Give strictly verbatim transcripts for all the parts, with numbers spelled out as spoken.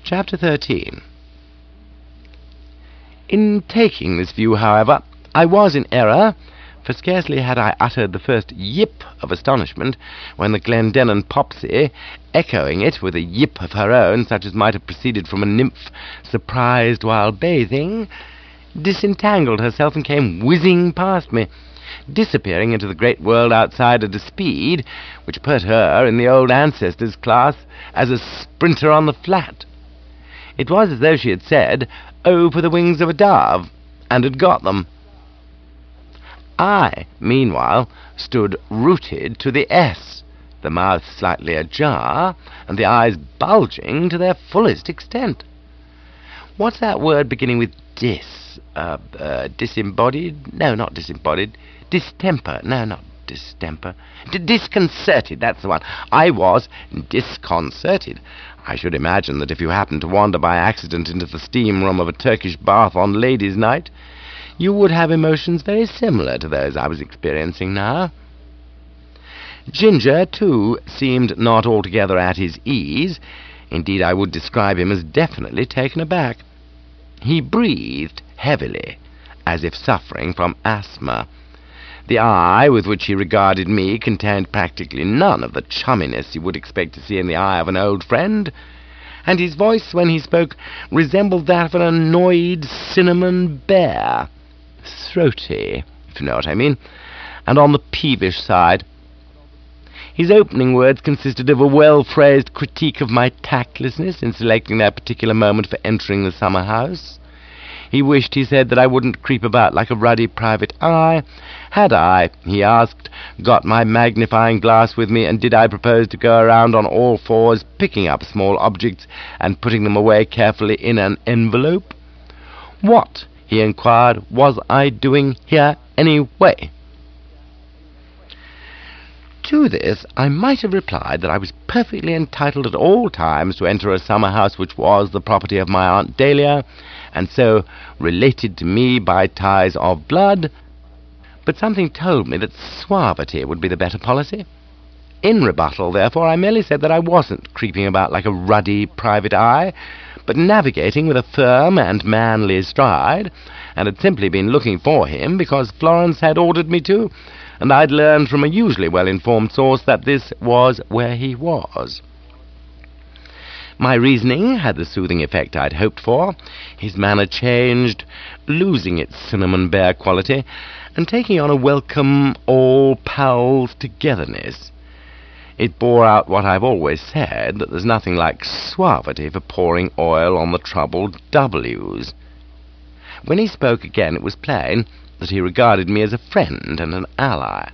Chapter thirteen. In taking this view, however, I was in error, for scarcely had I uttered the first yip of astonishment when the Glendennun Popsy, echoing it with a yip of her own, such as might have proceeded from a nymph surprised while bathing, disentangled herself and came whizzing past me, disappearing into the great world outside at a speed which put her in the old ancestors' class as a sprinter on the flat. It was as though she had said, "Oh, for the wings of a dove," and had got them. I, meanwhile, stood rooted to the S, the mouth slightly ajar, and the eyes bulging to their fullest extent. What's that word beginning with dis? Uh, uh, disembodied? No, not disembodied. Distemper? No, not distemper. D- disconcerted, that's the one. I was disconcerted. I should imagine that if you happened to wander by accident into the steam room of a Turkish bath on ladies' night, you would have emotions very similar to those I was experiencing now. Ginger, too, seemed not altogether at his ease. Indeed, I would describe him as definitely taken aback. He breathed heavily, as if suffering from asthma. The eye with which he regarded me contained practically none of the chumminess you would expect to see in the eye of an old friend, and his voice, when he spoke, resembled that of an annoyed cinnamon bear, throaty, if you know what I mean, and on the peevish side. His opening words consisted of a well-phrased critique of my tactlessness in selecting that particular moment for entering the summer house. He wished, he said, that I wouldn't creep about like a ruddy private eye. Had I, he asked, got my magnifying glass with me, and did I propose to go around on all fours, picking up small objects and putting them away carefully in an envelope? What, he inquired, was I doing here anyway? To this I might have replied that I was perfectly entitled at all times to enter a summer house which was the property of my Aunt Dahlia, and so related to me by ties of blood, but something told me that suavity would be the better policy. In rebuttal, therefore, I merely said that I wasn't creeping about like a ruddy private eye, but navigating with a firm and manly stride, and had simply been looking for him because Florence had ordered me to, and I'd learned from a usually well-informed source that this was where he was. My reasoning had the soothing effect I'd hoped for. His manner changed, losing its cinnamon bear quality, and taking on a welcome all-pals-togetherness. It bore out what I've always said, that there's nothing like suavity for pouring oil on the troubled W's. When he spoke again, it was plain that he regarded me as a friend and an ally.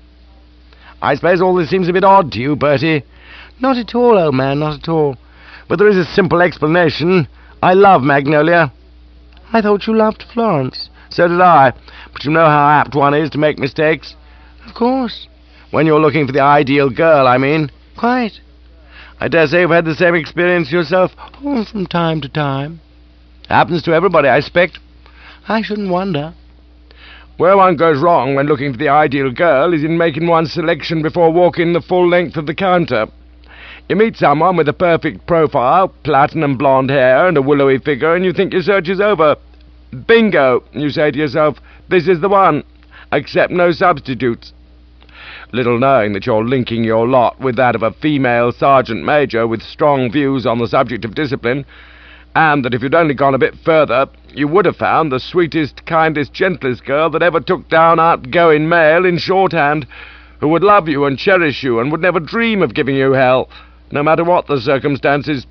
"I suppose all this seems a bit odd to you, Bertie?" "Not at all, old man, not at all." "But there is a simple explanation. I love Magnolia." "I thought you loved Florence." "So did I. But you know how apt one is to make mistakes." "Of course." "When you're looking for the ideal girl, I mean." "Quite." "I dare say you've had the same experience yourself." "Oh, from time to time." "Happens to everybody, I expect." "I shouldn't wonder." "Where one goes wrong when looking for the ideal girl is in making one's selection before walking the full length of the counter. You meet someone with a perfect profile, platinum blonde hair, and a willowy figure, and you think your search is over. Bingo! You say to yourself, this is the one. Accept no substitutes. Little knowing that you're linking your lot with that of a female sergeant major with strong views on the subject of discipline, and that if you'd only gone a bit further, you would have found the sweetest, kindest, gentlest girl that ever took down outgoing mail in shorthand, who would love you and cherish you, and would never dream of giving you hell, no matter what the circumstances.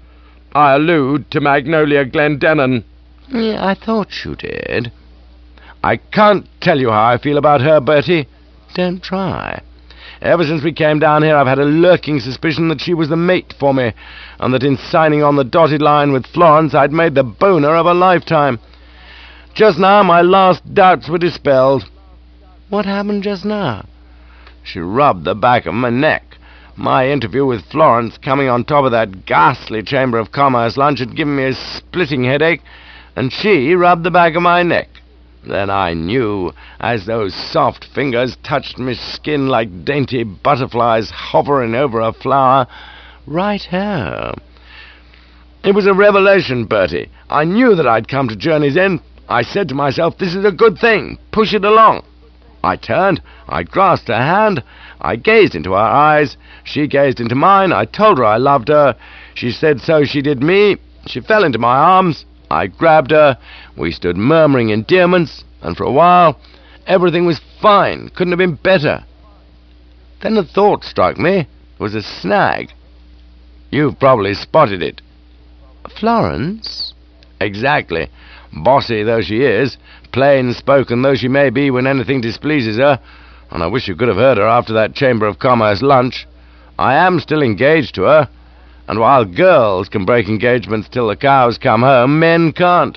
I allude to Magnolia Glendennun." Yeah, I thought you did. "I can't tell you how I feel about her, Bertie." "Don't try." "Ever since we came down here I've had a lurking suspicion that she was the mate for me, and that in signing on the dotted line with Florence I'd made the boner of a lifetime. Just now my last doubts were dispelled." "What happened just now?" "She rubbed the back of my neck. My interview with Florence, coming on top of that ghastly Chamber of Commerce lunch, had given me a splitting headache, and she rubbed the back of my neck. Then I knew, as those soft fingers touched my skin like dainty butterflies hovering over a flower. Right-ho. It was a revelation, Bertie. I knew that I'd come to Journey's End. I said to myself, this is a good thing. Push it along. I turned. I grasped her hand. I gazed into her eyes. She gazed into mine. I told her I loved her. She said so she did me. She fell into my arms. I grabbed her. We stood murmuring endearments, and for a while everything was fine. Couldn't have been better. Then a thought struck me. It was a snag. You've probably spotted it. Florence? Exactly. Bossy though she is, plain-spoken though she may be when anything displeases her, and I wish you could have heard her after that Chamber of Commerce lunch. I am still engaged to her, and while girls can break engagements till the cows come home, men can't.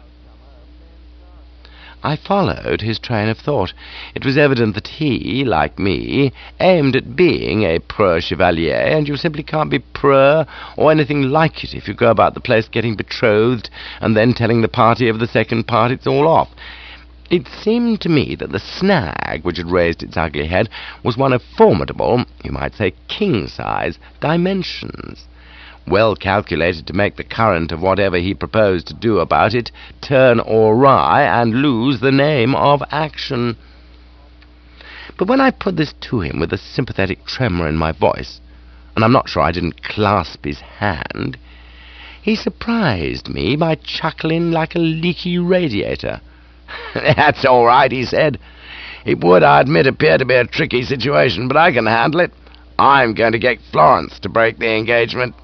I followed his train of thought. It was evident that he, like me, aimed at being a preux chevalier, and you simply can't be preux or anything like it if you go about the place getting betrothed and then telling the party of the second part it's all off. It seemed to me that the snag which had raised its ugly head was one of formidable, you might say king-size, dimensions, well calculated to make the current of whatever he proposed to do about it turn awry and lose the name of action. But when I put this to him with a sympathetic tremor in my voice, and I'm not sure I didn't clasp his hand, he surprised me by chuckling like a leaky radiator. "That's all right," he said. "It would, I admit, appear to be a tricky situation, but I can handle it. I'm going to get Florence to break the engagement."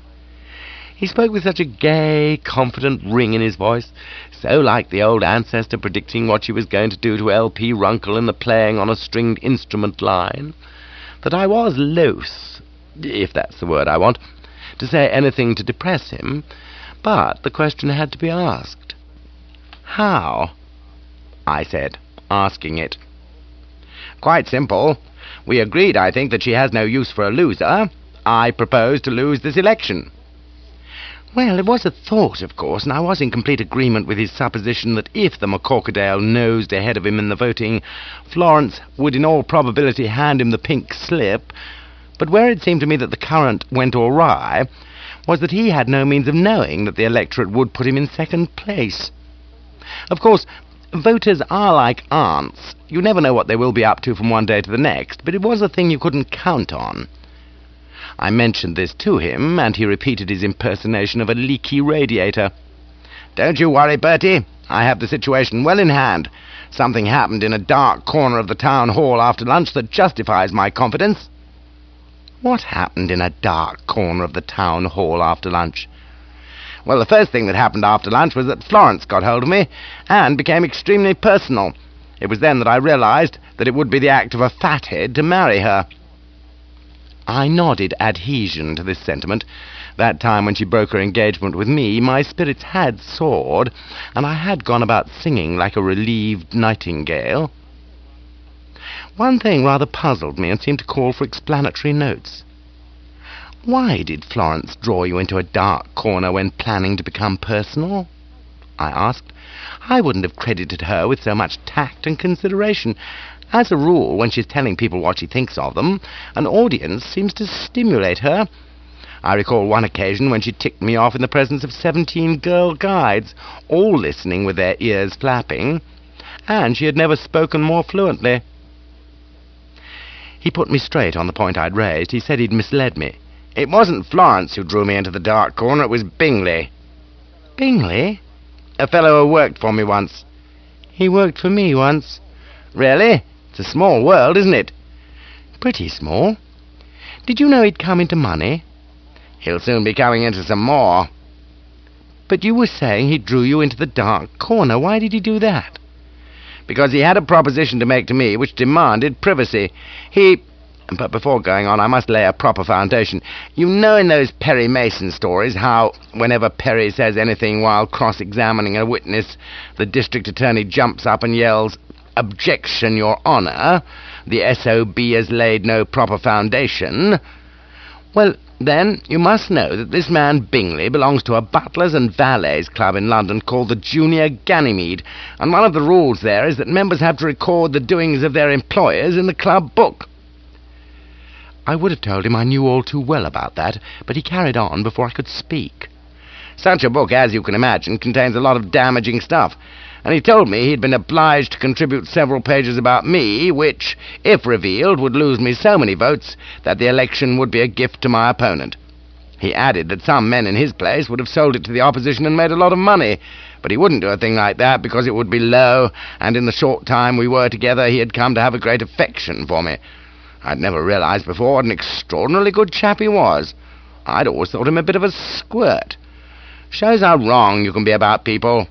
He spoke with such a gay, confident ring in his voice, so like the old ancestor predicting what she was going to do to L P Runkle in the playing on a stringed instrument line, that I was loath, if that's the word I want, to say anything to depress him, but the question had to be asked. "How?" I said, asking it. "Quite simple. We agreed, I think, that she has no use for a loser. I propose to lose this election." Well, it was a thought, of course, and I was in complete agreement with his supposition that if the McCorquodale nosed ahead of him in the voting, Florence would in all probability hand him the pink slip. But where it seemed to me that the current went awry was that he had no means of knowing that the electorate would put him in second place. Of course, voters are like aunts. You never know what they will be up to from one day to the next, but it was a thing you couldn't count on. I mentioned this to him, and he repeated his impersonation of a leaky radiator. "Don't you worry, Bertie. I have the situation well in hand. Something happened in a dark corner of the town hall after lunch that justifies my confidence." "What happened in a dark corner of the town hall after lunch?" "Well, the first thing that happened after lunch was that Florence got hold of me, and became extremely personal. It was then that I realized that it would be the act of a fathead to marry her." I nodded adhesion to this sentiment. That time when she broke her engagement with me, my spirits had soared, and I had gone about singing like a relieved nightingale. One thing rather puzzled me and seemed to call for explanatory notes. "Why did Florence draw you into a dark corner when planning to become personal?" I asked. "I wouldn't have credited her with so much tact and consideration. As a rule, when she's telling people what she thinks of them, an audience seems to stimulate her. I recall one occasion when she ticked me off in the presence of seventeen girl guides, all listening with their ears flapping, and she had never spoken more fluently." He put me straight on the point I'd raised. He said he'd misled me. "It wasn't Florence who drew me into the dark corner, it was Bingley." "Bingley?" "A fellow who worked for me once." "He worked for me once." "Really? It's a small world, isn't it?" "Pretty small. Did you know he'd come into money?" "He'll soon be coming into some more." "But you were saying he drew you into the dark corner. Why did he do that?" "Because he had a proposition to make to me which demanded privacy. He... But before going on, I must lay a proper foundation. You know in those Perry Mason stories how, whenever Perry says anything while cross-examining a witness, the district attorney jumps up and yells, 'Objection, Your Honour, the S O B has laid no proper foundation.' Well, then, you must know that this man Bingley belongs to a butlers and valets club in London called the Junior Ganymede, and one of the rules there is that members have to record the doings of their employers in the club book." I would have told him I knew all too well about that, but he carried on before I could speak. Such a book, as you can imagine, contains a lot of damaging stuff, and he told me he'd been obliged to contribute several pages about me, which, if revealed, would lose me so many votes that the election would be a gift to my opponent. He added that some men in his place would have sold it to the opposition and made a lot of money, but he wouldn't do a thing like that because it would be low, and in the short time we were together he had come to have a great affection for me. I'd never realized before what an extraordinarily good chap he was. I'd always thought him a bit of a squirt. Shows how wrong you can be about people.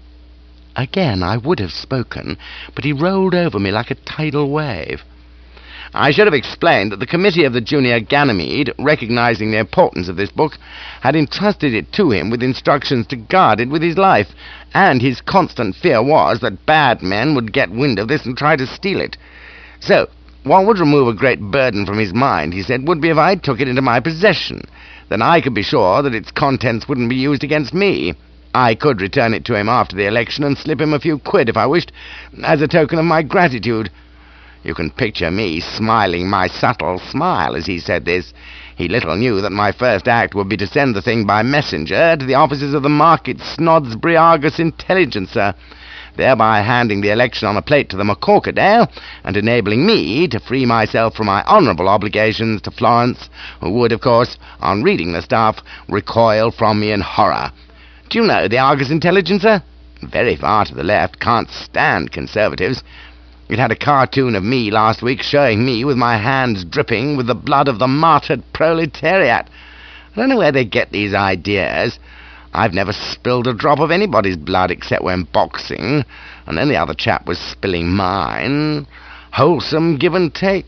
Again I would have spoken, but he rolled over me like a tidal wave. I should have explained that the committee of the Junior Ganymede, recognizing the importance of this book, had entrusted it to him with instructions to guard it with his life, and his constant fear was that bad men would get wind of this and try to steal it. So, what would remove a great burden from his mind, he said, would be if I took it into my possession. Then I could be sure that its contents wouldn't be used against me. I could return it to him after the election and slip him a few quid if I wished, as a token of my gratitude. You can picture me smiling my subtle smile as he said this. He little knew that my first act would be to send the thing by messenger to the offices of the Market Snodsbury Argus Intelligencer, thereby handing the election on a plate to the McCorquodale, and enabling me to free myself from my honourable obligations to Florence, who would, of course, on reading the stuff, recoil from me in horror. Do you know the Argus Intelligencer? Very far to the left, can't stand Conservatives. It had a cartoon of me last week showing me with my hands dripping with the blood of the martyred proletariat. I don't know where they get these ideas. I've never spilled a drop of anybody's blood except when boxing, and then the other chap was spilling mine. Wholesome give and take.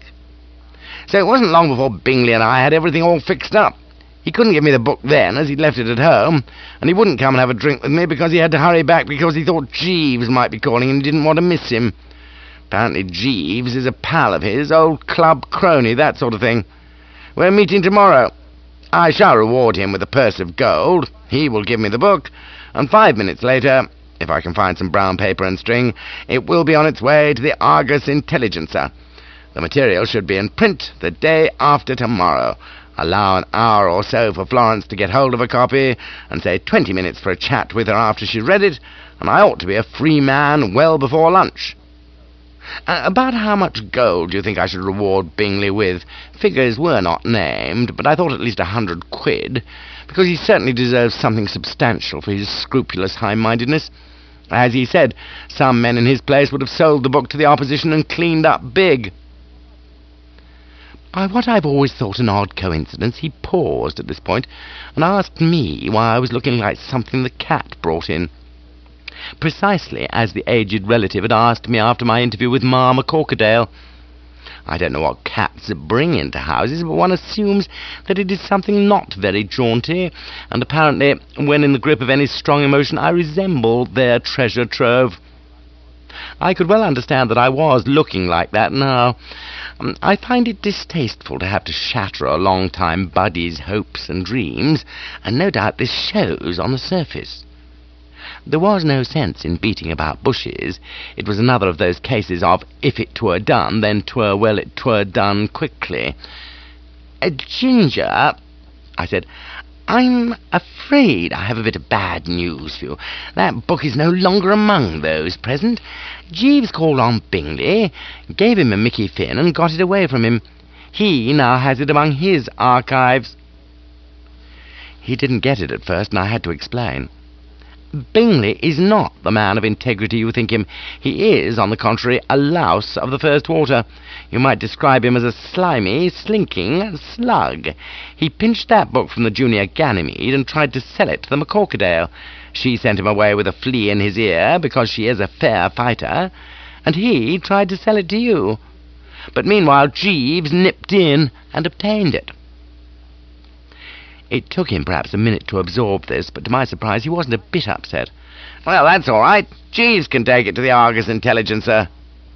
So it wasn't long before Bingley and I had everything all fixed up. He couldn't give me the book then, as he'd left it at home, and he wouldn't come and have a drink with me because he had to hurry back because he thought Jeeves might be calling and he didn't want to miss him. Apparently Jeeves is a pal of his, old club crony, that sort of thing. We're meeting tomorrow. I shall reward him with a purse of gold. He will give me the book, and five minutes later, if I can find some brown paper and string, it will be on its way to the Argus Intelligencer. The material should be in print the day after tomorrow. Allow an hour or so for Florence to get hold of a copy, and say twenty minutes for a chat with her after she's read it, and I ought to be a free man well before lunch. Uh, about how much gold do you think I should reward Bingley with? Figures were not named, but I thought at least a hundred quid, because he certainly deserves something substantial for his scrupulous high-mindedness. As he said, some men in his place would have sold the book to the opposition and cleaned up big. By what I've always thought an odd coincidence, he paused at this point, and asked me why I was looking like something the cat brought in. Precisely as the aged relative had asked me after my interview with Ma McCorquodale. I don't know what cats bring into houses, but one assumes that it is something not very jaunty, and apparently, when in the grip of any strong emotion, I resemble their treasure trove. I could well understand that I was looking like that now. Um, I find it distasteful to have to shatter a long-time buddy's hopes and dreams, and no doubt this shows on the surface. There was no sense in beating about bushes. It was another of those cases of, if it twere done, then twere well it twere done quickly. Uh, Ginger, I said, I'm afraid I have a bit of bad news for you. That book is no longer among those present. Jeeves called on Bingley, gave him a Mickey Finn, and got it away from him. He now has it among his archives. He didn't get it at first, and I had to explain. Bingley is not the man of integrity you think him. He is, on the contrary, a louse of the first water. You might describe him as a slimy, slinking slug. He pinched that book from the Junior Ganymede and tried to sell it to the McCorquodale. She sent him away with a flea in his ear because she is a fair fighter, and he tried to sell it to you. But meanwhile Jeeves nipped in and obtained it. It took him perhaps a minute to absorb this, but to my surprise he wasn't a bit upset. Well, that's all right. Jeeves can take it to the Argus Intelligencer.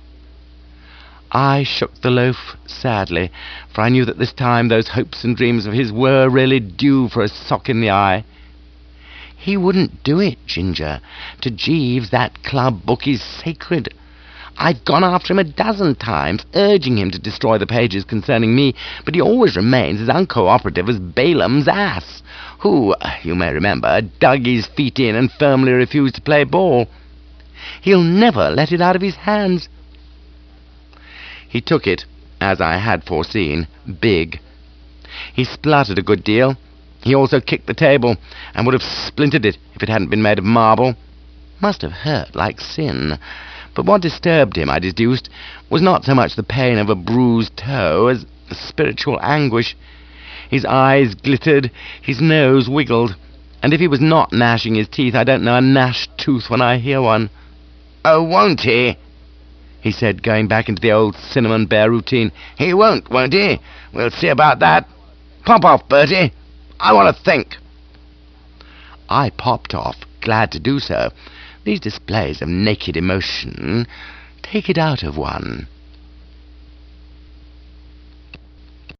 I shook the loaf sadly, for I knew that this time those hopes and dreams of his were really due for a sock in the eye. He wouldn't do it, Ginger. To Jeeves that club book is sacred. I've gone after him a dozen times, urging him to destroy the pages concerning me, but he always remains as uncooperative as Balaam's ass. who, you may remember, dug his feet in and firmly refused to play ball. He'll never let it out of his hands. He took it, as I had foreseen, big. He spluttered a good deal. He also kicked the table, and would have splintered it if it hadn't been made of marble. Must have hurt like sin. But what disturbed him, I deduced, was not so much the pain of a bruised toe as spiritual anguish. His eyes glittered, his nose wiggled, and if he was not gnashing his teeth, I don't know a gnashed tooth when I hear one. "Oh, won't he?" he said, going back into the old cinnamon bear routine. "He won't, won't he? We'll see about that. Pop off, Bertie. I want to think." I popped off, glad to do so. These displays of naked emotion take it out of one.